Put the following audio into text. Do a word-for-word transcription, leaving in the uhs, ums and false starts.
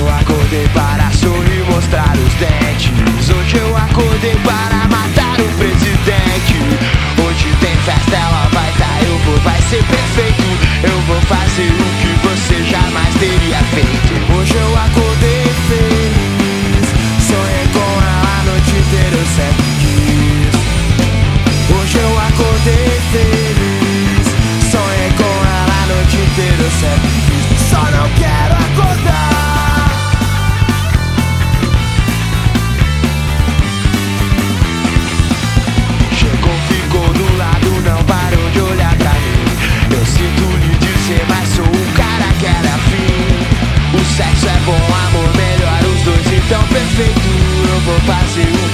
eu acordei para sorrir e mostrar os dentes. Hoje eu acordei para matar o presidente. Hoje tem festa, ela vai tá, eu vou, vai ser perfeito. Eu vou fazer o que você jamais teria feito. Hoje eu acordei feliz, sonhei com ela a noite inteira, eu sempre quis. Hoje eu acordei feliz, sonhei com ela a noite inteira, eu sempre quis. Só não quero acordar. Chegou, ficou do lado, não parou de olhar pra mim. Eu sinto lhe dizer, mas sou o cara que era afim. O sexo é bom, amor melhor, os dois então perfeito. Eu vou fazer o